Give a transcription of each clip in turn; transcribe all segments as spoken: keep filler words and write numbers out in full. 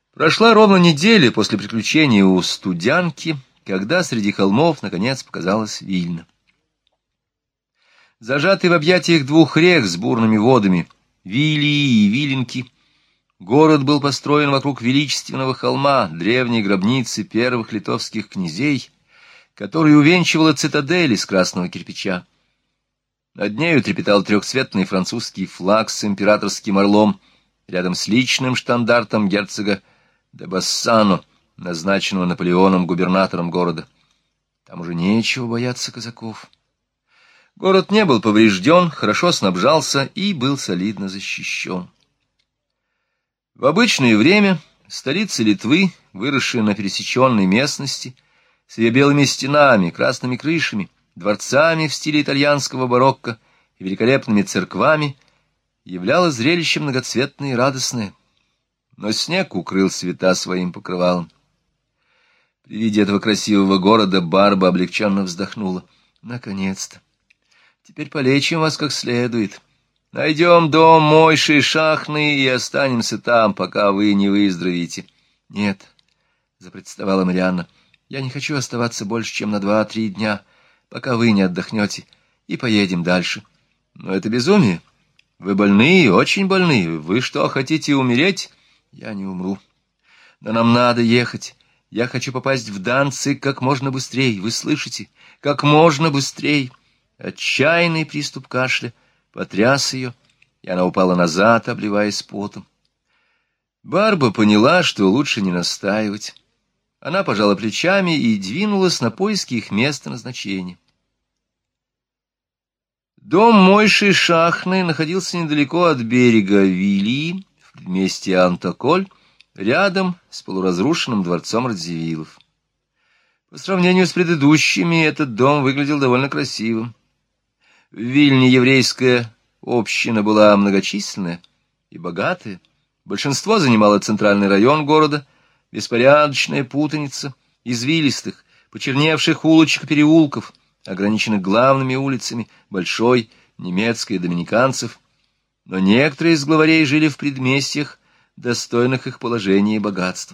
Прошла ровно неделя после приключения у Студянки, когда среди холмов наконец показалась Вильна. Зажатый в объятиях двух рек с бурными водами, Вилии и Виленки, город был построен вокруг величественного холма, древней гробницы первых литовских князей, который увенчивала цитадель из красного кирпича. Над нею трепетал трехцветный французский флаг с императорским орлом, рядом с личным штандартом герцога де Бассано, назначенного Наполеоном губернатором города. Там уже нечего бояться казаков. Город не был поврежден, хорошо снабжался и был солидно защищен. В обычное время столица Литвы, выросшая на пересеченной местности, с ее белыми стенами, красными крышами, дворцами в стиле итальянского барокко и великолепными церквами, являлась зрелищем многоцветное и радостное. Но снег укрыл света своим покрывалом. При виде этого красивого города Барба облегченно вздохнула. Наконец-то! Теперь полечим вас как следует. Найдем дом Мойши Шахны и останемся там, пока вы не выздоровеете. — Нет, — запротестовала Марианна, — я не хочу оставаться больше, чем на два-три дня, пока вы не отдохнете, и поедем дальше. — Но это безумие. Вы больны, очень больны. Вы что, хотите умереть? — Я не умру. Но нам надо ехать. Я хочу попасть в Данциг как можно быстрее. Вы слышите? Как можно быстрее. Отчаянный приступ кашля потряс ее, и она упала назад, обливаясь потом. Барба поняла, что лучше не настаивать. Она пожала плечами и двинулась на поиски их места назначения. Дом Мойши Шахны находился недалеко от берега Вилии, в предместье Антоколь, рядом с полуразрушенным дворцом Радзивиллов. По сравнению с предыдущими, этот дом выглядел довольно красивым. В Вильне еврейская община была многочисленная и богатая. Большинство занимало центральный район города, беспорядочная путаница извилистых, почерневших улочек и переулков, ограниченных главными улицами Большой, Немецкой и Доминиканцев. Но некоторые из главарей жили в предместьях, достойных их положения и богатства.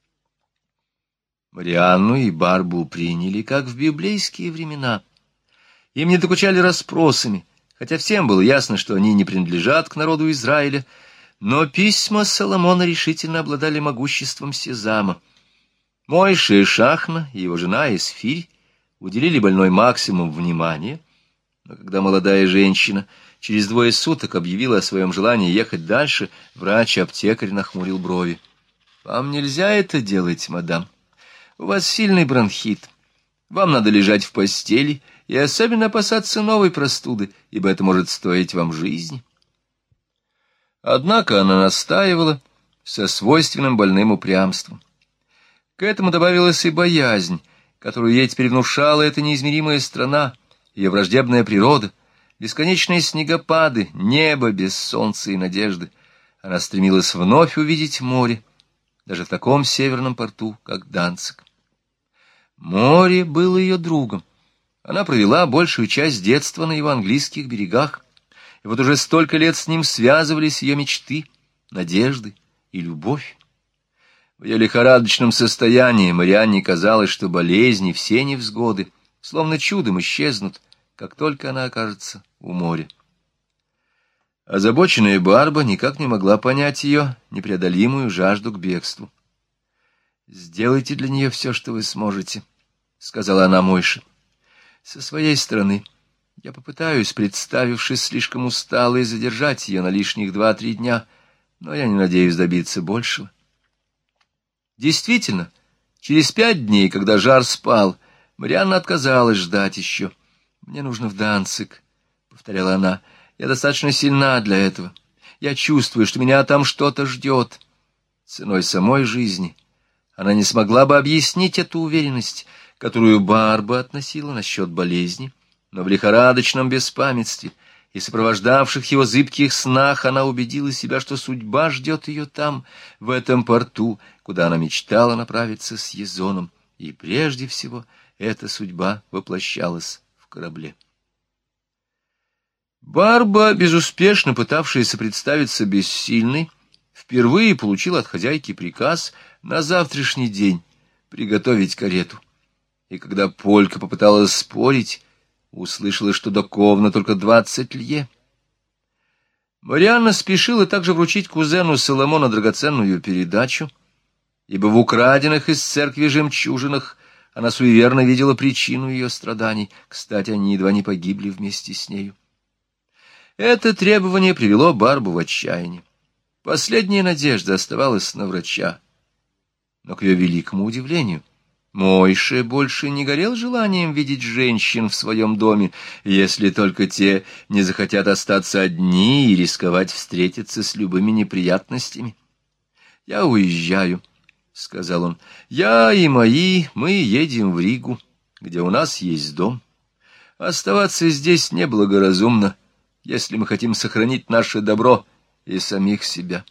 Марианну и Барбу приняли, как в библейские времена. Им не докучали расспросами, хотя всем было ясно, что они не принадлежат к народу Израиля, но письма Соломона решительно обладали могуществом сезама. Мойша Шахна и его жена Эсфирь уделили больной максимум внимания, но когда молодая женщина через двое суток объявила о своем желании ехать дальше, врач-аптекарь нахмурил брови. — Вам нельзя это делать, мадам. У вас сильный бронхит. Вам надо лежать в постели и особенно опасаться новой простуды, ибо это может стоить вам жизни. Однако она настаивала со свойственным больным упрямством. К этому добавилась и боязнь, которую ей теперь внушала эта неизмеримая страна, ее враждебная природа, бесконечные снегопады, небо без солнца и надежды. Она стремилась вновь увидеть море, даже в таком северном порту, как Данциг. Море было ее другом. Она провела большую часть детства на его английских берегах, и вот уже столько лет с ним связывались ее мечты, надежды и любовь. В ее лихорадочном состоянии Марианне казалось, что болезни, все невзгоды, словно чудом исчезнут, как только она окажется у моря. Озабоченная Барба никак не могла понять ее непреодолимую жажду к бегству. «Сделайте для нее все, что вы сможете», — сказала она Мойше. «Со своей стороны я попытаюсь, представившись слишком усталой, задержать ее на лишних два-три дня, но я не надеюсь добиться большего». Действительно, через пять дней, когда жар спал, Марианна отказалась ждать еще. «Мне нужно в Данциг», — повторяла она. «Я достаточно сильна для этого. Я чувствую, что меня там что-то ждет». Ценой самой жизни она не смогла бы объяснить эту уверенность, которую Барба относила насчет болезни, но в лихорадочном беспамятстве и сопровождавших его зыбких снах она убедила себя, что судьба ждет ее там, в этом порту, куда она мечтала направиться с Езоном, и прежде всего эта судьба воплощалась в корабле. Барба, безуспешно пытавшаяся представиться бессильной, впервые получила от хозяйки приказ на завтрашний день приготовить карету. И когда Полька попыталась спорить, услышала, что до Ковна только двадцать лье. Марианна спешила также вручить кузену Соломона драгоценную передачу, ибо в украденных из церкви жемчужинах она суеверно видела причину ее страданий. Кстати, они едва не погибли вместе с нею. Это требование привело Барбу в отчаяние. Последняя надежда оставалась на врача. Но, к ее великому удивлению, Мойше больше не горел желанием видеть женщин в своем доме, если только те не захотят остаться одни и рисковать встретиться с любыми неприятностями. «Я уезжаю», — сказал он. «Я и мои, мы едем в Ригу, где у нас есть дом. Оставаться здесь неблагоразумно, если мы хотим сохранить наше добро и самих себя».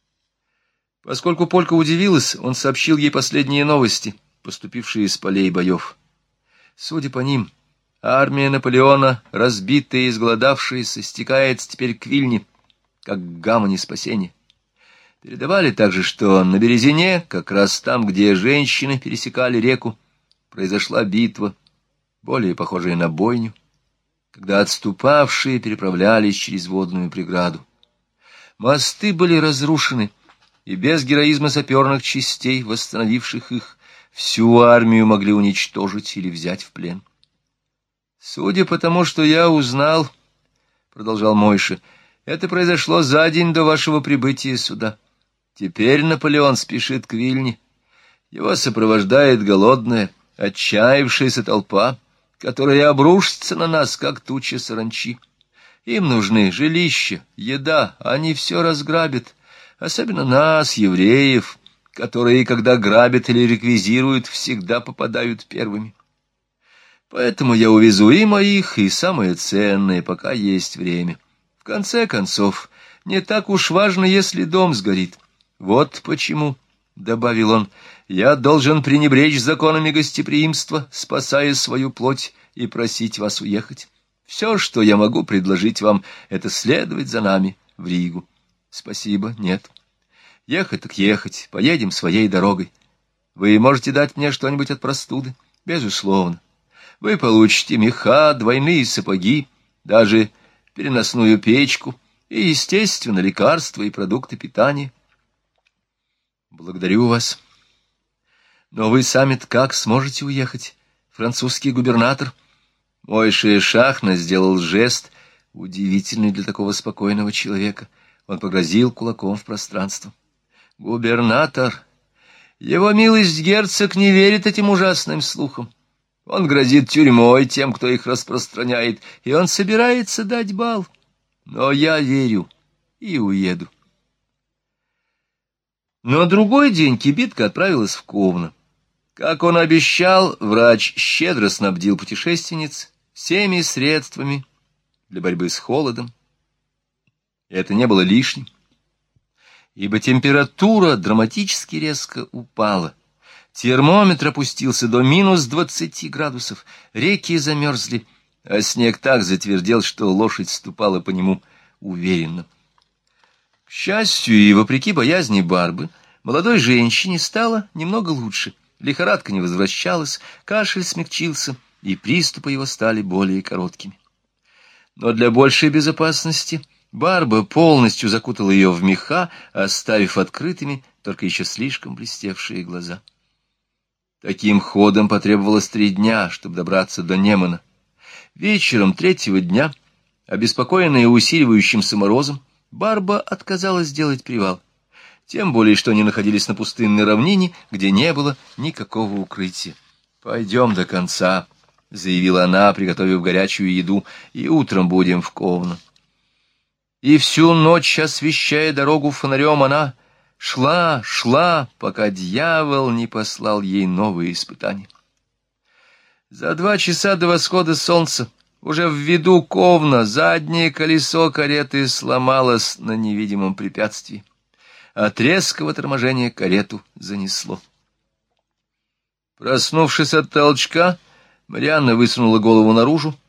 Поскольку Полька удивилась, он сообщил ей последние новости, поступившие из полей боев. Судя по ним, армия Наполеона, разбитая и изголодавшаяся, стекается теперь к Вильне, как к гавани спасения. Передавали также, что на Березине, как раз там, где женщины пересекали реку, произошла битва, более похожая на бойню, когда отступавшие переправлялись через водную преграду. Мосты были разрушены, и без героизма саперных частей, восстановивших их, всю армию могли уничтожить или взять в плен. «Судя по тому, что я узнал, — продолжал Мойше, — это произошло за день до вашего прибытия сюда. Теперь Наполеон спешит к Вильне. Его сопровождает голодная, отчаявшаяся толпа, которая обрушится на нас, как туча саранчи. Им нужны жилища, еда, они все разграбят, особенно нас, евреев, которые, когда грабят или реквизируют, всегда попадают первыми. Поэтому я увезу и моих, и самое ценное, пока есть время. В конце концов, не так уж важно, если дом сгорит. Вот почему, — добавил он, — я должен пренебречь законами гостеприимства, спасая свою плоть, и просить вас уехать. Все, что я могу предложить вам, — это следовать за нами в Ригу. Спасибо, нет. Ехать так ехать, поедем своей дорогой. Вы можете дать мне что-нибудь от простуды? Безусловно. Вы получите меха, двойные сапоги, даже переносную печку и, естественно, лекарства и продукты питания. Благодарю вас. Но вы сами-то как сможете уехать? Французский губернатор? Мойше Шахна сделал жест, удивительный для такого спокойного человека. Он погрозил кулаком в пространство. Губернатор! Его милость герцог не верит этим ужасным слухам. Он грозит тюрьмой тем, кто их распространяет, и он собирается дать бал. Но я верю и уеду. На другой день кибитка отправилась в Ковно. Как он обещал, врач щедро снабдил путешественниц всеми средствами для борьбы с холодом. Это не было лишним, ибо температура драматически резко упала. Термометр опустился до минус двадцати градусов, реки замерзли, а снег так затвердел, что лошадь ступала по нему уверенно. К счастью и вопреки боязни Барбы, молодой женщине стало немного лучше. Лихорадка не возвращалась, кашель смягчился, и приступы его стали более короткими. Но для большей безопасности Барба полностью закутала ее в меха, оставив открытыми только еще слишком блестевшие глаза. Таким ходом потребовалось три дня, чтобы добраться до Немана. Вечером третьего дня, обеспокоенная усиливающимся морозом, Барба отказалась делать привал. Тем более, что они находились на пустынной равнине, где не было никакого укрытия. «Пойдем до конца», — заявила она, приготовив горячую еду, — «и утром будем в Ковно». И всю ночь, освещая дорогу фонарем, она шла, шла, пока дьявол не послал ей новые испытания. За два часа до восхода солнца, уже в виду Ковна, заднее колесо кареты сломалось на невидимом препятствии. От резкого торможения карету занесло. Проснувшись от толчка, Марианна высунула голову наружу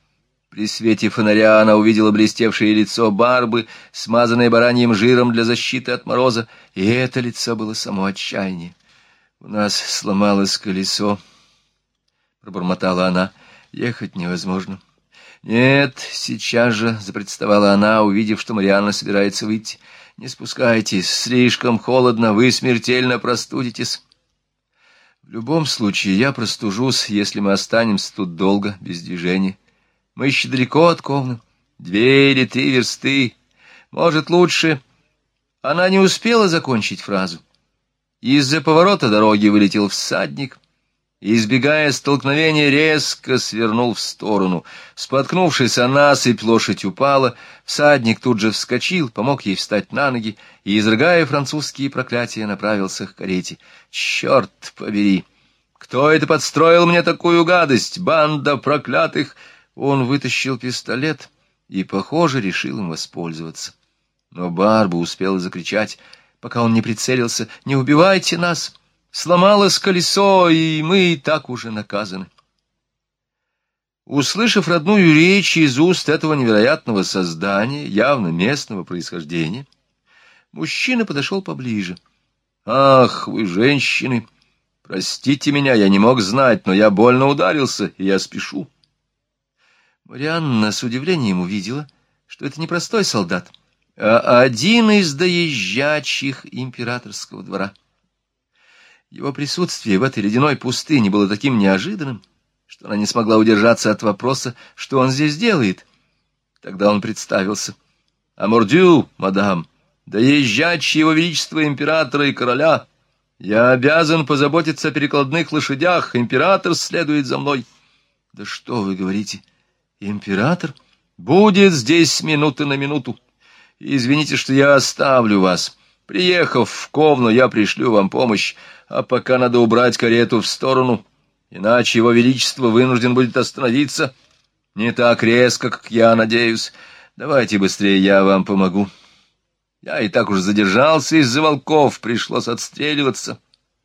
При свете фонаря она увидела блестевшее лицо Барбы, смазанное бараньим жиром для защиты от мороза, и это лицо было само отчаяние. — У нас сломалось колесо, — пробормотала она, — ехать невозможно. — Нет, сейчас же, — запротестовала она, увидев, что Марианна собирается выйти. — Не спускайтесь, слишком холодно, вы смертельно простудитесь. — В любом случае я простужусь, если мы останемся тут долго, без движения. Мы еще далеко от Ковна. Две или три версты. Может, лучше... Она не успела закончить фразу. Из-за поворота дороги вылетел всадник и, избегая столкновения, резко свернул в сторону. Споткнувшись о насыпь, лошадь упала. Всадник тут же вскочил, помог ей встать на ноги и, изрыгая французские проклятия, направился к карете. «Черт побери! Кто это подстроил мне такую гадость? Банда проклятых!» Он вытащил пистолет и, похоже, решил им воспользоваться. Но Барба успела закричать, пока он не прицелился: «Не убивайте нас! Сломалось колесо, и мы и так уже наказаны». Услышав родную речь из уст этого невероятного создания, явно местного происхождения, мужчина подошел поближе. «Ах, вы женщины! Простите меня, я не мог знать, но я больно ударился, и я спешу». Марианна с удивлением увидела, что это не простой солдат, а один из доезжачих императорского двора. Его присутствие в этой ледяной пустыне было таким неожиданным, что она не смогла удержаться от вопроса, что он здесь делает. Тогда он представился. «Амордю, мадам, доезжачий его величество императора и короля. Я обязан позаботиться о перекладных лошадях, император следует за мной». «Да что вы говорите? Император будет здесь с минуты на минуту. Извините, что я оставлю вас. Приехав в Ковну, я пришлю вам помощь, а пока надо убрать карету в сторону, иначе его величество вынужден будет остановиться. Не так резко, как я надеюсь. Давайте быстрее, я вам помогу. Я и так уж задержался из-за волков, пришлось отстреливаться».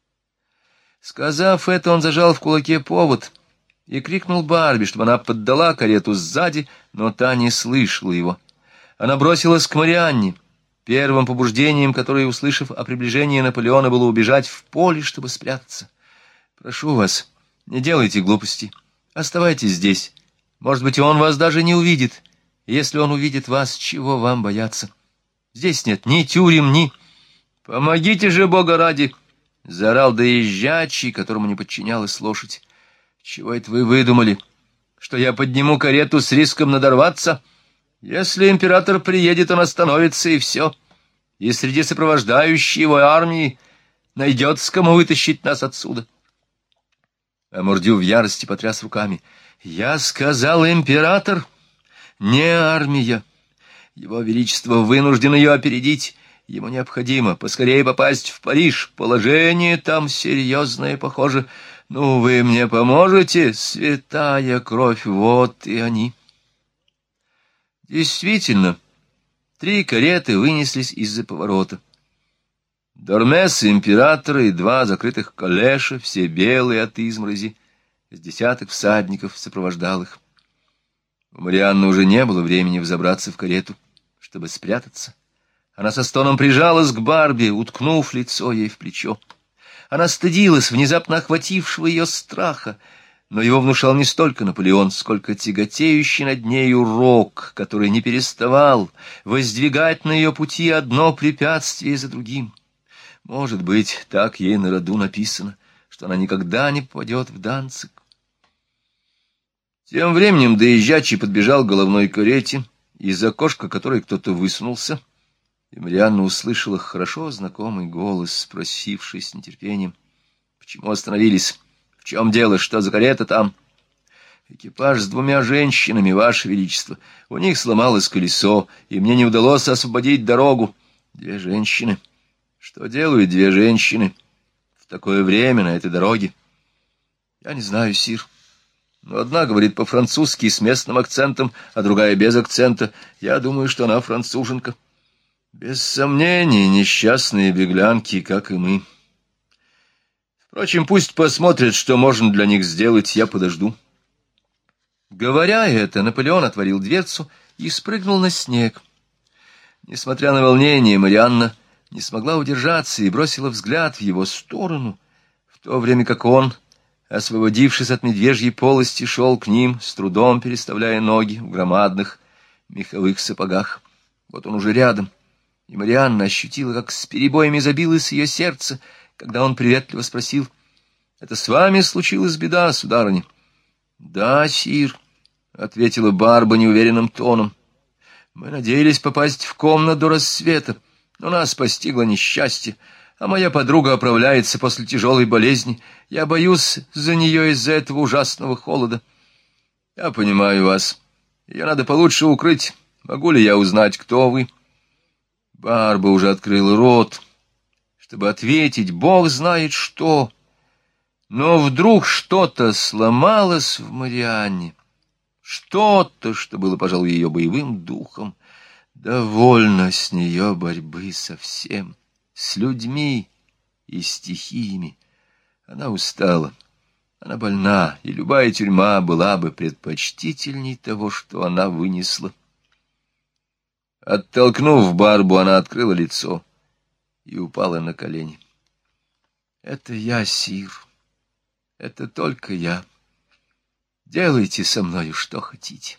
Сказав это, он зажал в кулаке повод и крикнул Барби, чтобы она поддала карету сзади, но та не слышала его. Она бросилась к Марианне. Первым побуждением, которое, услышав о приближении Наполеона, было убежать в поле, чтобы спрятаться. «Прошу вас, не делайте глупостей. Оставайтесь здесь. Может быть, он вас даже не увидит. Если он увидит вас, чего вам бояться? Здесь нет ни тюрем, ни...» «Помогите же, Бога ради!» — заорал доезжачий, которому не подчинялась лошадь. «Чего это вы выдумали? Что я подниму карету с риском надорваться? Если император приедет, он остановится, и все. И среди сопровождающей его армии найдется, кому вытащить нас отсюда». Амордю в ярости потряс руками. «Я сказал, император, не армия. Его величество вынужден ее опередить. Ему необходимо поскорее попасть в Париж. Положение там серьезное, похоже. Ну, вы мне поможете? Святая кровь, вот и они». Действительно, три кареты вынеслись из-за поворота. Дормес императора и два закрытых калеша, все белые от изморози, с десяток всадников сопровождал их. У Марианны уже не было времени взобраться в карету, чтобы спрятаться. Она со стоном прижалась к Барби, уткнув лицо ей в плечо. Она стыдилась внезапно охватившего ее страха, но его внушал не столько Наполеон, сколько тяготеющий над нею рок, который не переставал воздвигать на ее пути одно препятствие за другим. Может быть, так ей на роду написано, что она никогда не попадет в Данциг. Тем временем доезжачий подбежал к головной карете, из окошка которой кто-то высунулся, и Марианна услышала хорошо знакомый голос, спросивший с нетерпением: «Почему остановились? В чем дело? Что за карета там?» «Экипаж с двумя женщинами, Ваше Величество. У них сломалось колесо, и мне не удалось освободить дорогу». «Две женщины? Что делают две женщины в такое время на этой дороге?» «Я не знаю, сир. Но одна говорит по-французски с местным акцентом, а другая без акцента. Я думаю, что она француженка». «Без сомнения, несчастные беглянки, как и мы. Впрочем, пусть посмотрят, что можно для них сделать, я подожду». Говоря это, Наполеон отворил дверцу и спрыгнул на снег. Несмотря на волнение, Марианна не смогла удержаться и бросила взгляд в его сторону, в то время как он, освободившись от медвежьей полости, шел к ним, с трудом переставляя ноги в громадных меховых сапогах. Вот он уже рядом, и Марианна ощутила, как с перебоями забилось ее сердце, когда он приветливо спросил: «Это с вами случилась беда, сударыня?» «Да, сир», — ответила Барба неуверенным тоном. «Мы надеялись попасть в комнату до рассвета, но нас постигло несчастье, а моя подруга оправляется после тяжелой болезни. Я боюсь за нее из-за этого ужасного холода». «Я понимаю вас. Ее надо получше укрыть. Могу ли я узнать, кто вы?» Барба уже открыла рот, чтобы ответить бог знает что. Но вдруг что-то сломалось в Марианне. Что-то, что было, пожалуй, ее боевым духом. Довольно с нее борьбы со всем, с людьми и стихиями. Она устала, она больна, и любая тюрьма была бы предпочтительней того, что она вынесла. Оттолкнув Барбу, она открыла лицо и упала на колени. «Это я, сир, это только я. Делайте со мною что хотите».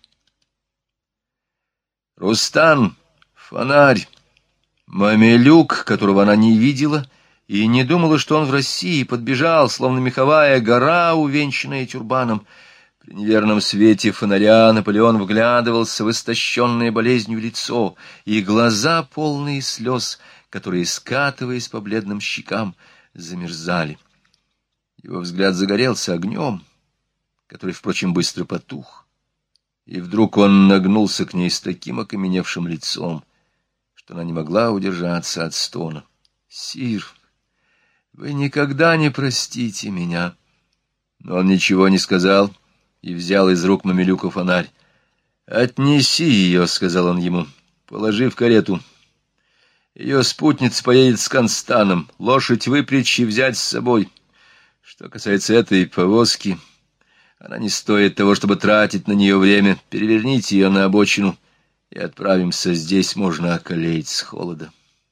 Рустан, фонарь, мамелюк, которого она не видела и не думала, что он в России, подбежал, словно меховая гора, увенчанная тюрбаном. При неверном свете фонаря Наполеон вглядывался в истощенное болезнью лицо и глаза, полные слез, которые, скатываясь по бледным щекам, замерзали. Его взгляд загорелся огнем, который, впрочем, быстро потух, и вдруг он нагнулся к ней с таким окаменевшим лицом, что она не могла удержаться от стона. «Сир, вы никогда не простите меня». Но он ничего не сказал и взял из рук мамелюка фонарь. «Отнеси ее», — сказал он ему, — «положи в карету. Ее спутница поедет с Констаном, лошадь выпрячь и взять с собой. Что касается этой повозки, она не стоит того, чтобы тратить на нее время. Переверните ее на обочину и отправимся. Здесь можно околеть с холода».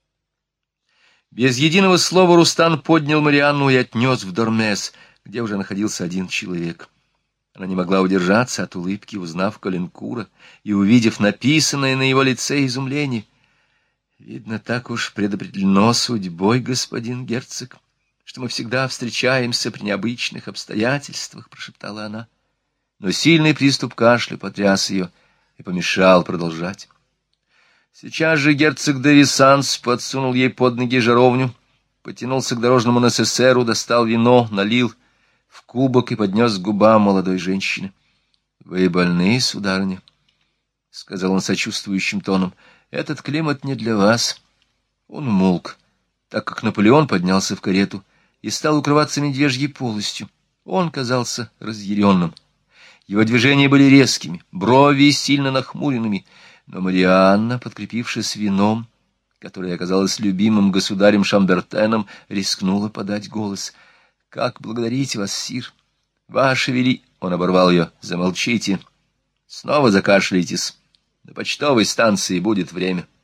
Без единого слова Рустан поднял Марианну и отнес в Дормес, где уже находился один человек. Она не могла удержаться от улыбки, узнав Калинкура и увидев написанное на его лице изумление. «Видно, так уж предопределено судьбой, господин герцог, что мы всегда встречаемся при необычных обстоятельствах», — прошептала она. Но сильный приступ кашля потряс ее и помешал продолжать. Сейчас же герцог де Висанс подсунул ей под ноги жаровню, потянулся к дорожному несессеру, достал вино, налил в кубок и поднес к губам молодой женщины. «Вы больны, сударыня?» — сказал он сочувствующим тоном. «Этот климат не для вас». Он умолк, так как Наполеон поднялся в карету и стал укрываться медвежьей полостью. Он казался разъяренным. Его движения были резкими, брови сильно нахмуренными, но Марианна, подкрепившись вином, которое оказалось любимым государем Шамбертеном, рискнула подать голос. «Как благодарить вас, сир! Ваше вели...» Он оборвал ее. «Замолчите! Снова закашляйтесь! На почтовой станции будет время».